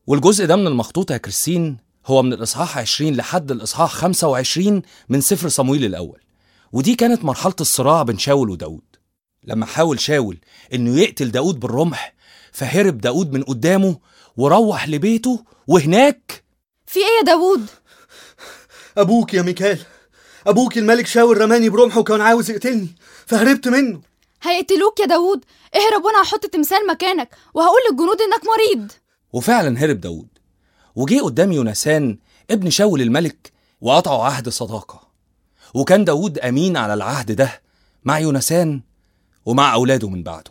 والجزء ده من المخطوطة يا كريستين هو من الإصحاح 20 لحد الإصحاح 25 من سفر صمويل الأول. ودي كانت مرحلة الصراع بين شاول وداود. لما حاول شاول إنه يقتل داود بالرمح، فهرب داود من قدامه وروح لبيته، وهناك في ايه يا داود؟ أبوك يا ميكال، أبوك الملك شاول رماني برمحه وكان عاوز يقتلني فهربت منه. هيقتلوك يا داود، اهرب وانا هحط تمثال مكانك وهقول للجنود انك مريض. وفعلا هرب داود وجي قدام يونسان ابن شاول الملك وقطعوا عهد صداقة، وكان داود أمين على العهد ده مع يونسان ومع أولاده من بعده،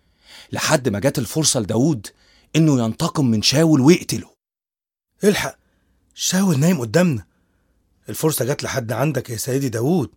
لحد ما جات الفرصة لداود إنه ينتقم من شاول ويقتله. الحق، شاول نايم قدامنا. الفرصة جات لحد عندك يا سيدي داود.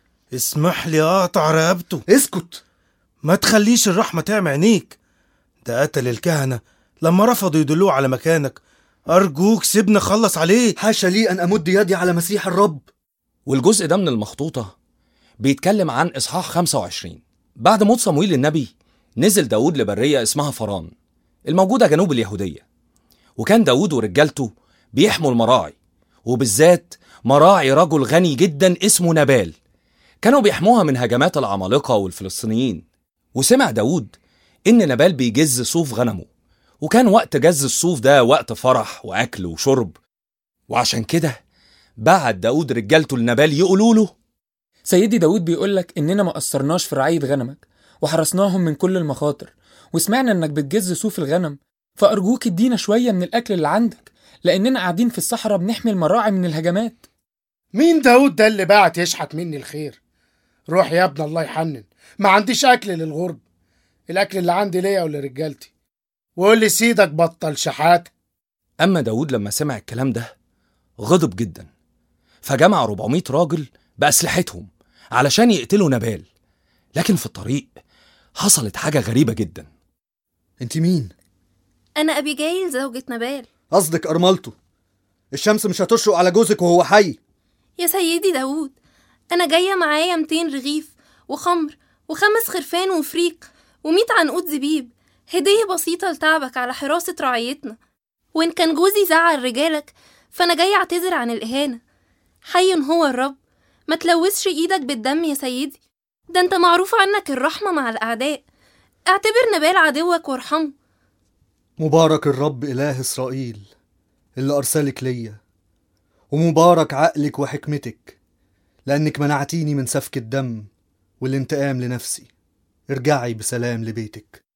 اسمح لي أقطع رقبته. اسكت، ما تخليش الرحمة تعمي عينيك. ده قتل الكهنة لما رفضوا يدلوه على مكانك. أرجوك سيبنا خلص عليه. حاشا لي أن أمد يدي على مسيح الرب. والجزء ده من المخطوطة بيتكلم عن إصحاح 25. بعد موت صمويل النبي نزل داود لبرية اسمها فران الموجودة جنوب اليهودية، وكان داود ورجالته بيحموا المراعي، وبالذات مراعي رجل غني جدا اسمه نبال، كانوا بيحموها من هجمات العمالقة والفلسطينيين. وسمع داود إن نبال بيجز صوف غنمه، وكان وقت جز الصوف ده وقت فرح وأكل وشرب، وعشان كده بعت داود رجالته لنبال يقولوا له: سيدي داود بيقولك إننا ما قصرناش في رعاية غنمك وحرسناهم من كل المخاطر، وسمعنا إنك بتجز صوف الغنم، فأرجوك ادينا شوية من الأكل اللي عندك، لأننا قاعدين في الصحراء بنحمي المراعي من الهجمات. مين داود ده اللي بعت يشحت مني الخير؟ روح يا ابن الله يحنن، ما عنديش أكل للغرب، الأكل اللي عندي ليا ولرجالتي، وقول لي سيدك بطل شحات. أما داود لما سمع الكلام ده غضب جدا، فجمع 400 راجل بأسلحتهم علشان يقتلوا نبال. لكن في الطريق حصلت حاجة غريبة جدا. انت مين؟ أنا أبيجايل زوجة نبال. قصدك أرملته. الشمس مش هتشرق على جوزك وهو حي. يا سيدي داود، أنا جاية معايا 200 رغيف وخمر و5 خرفان وفريق و100 عنقود زبيب، هدية بسيطة لتعبك على حراسة رعيتنا. وإن كان جوزي زعل رجالك فأنا جاية أعتذر عن الإهانة. حي هو الرب، ما تلوثش إيدك بالدم يا سيدي، ده أنت معروف عنك الرحمة مع الأعداء. اعتبر نبال عدوك وارحمه. مبارك الرب إله إسرائيل اللي أرسلك ليا، ومبارك عقلك وحكمتك، لأنك منعتيني من سفك الدم والانتقام لنفسي. ارجعي بسلام لبيتك.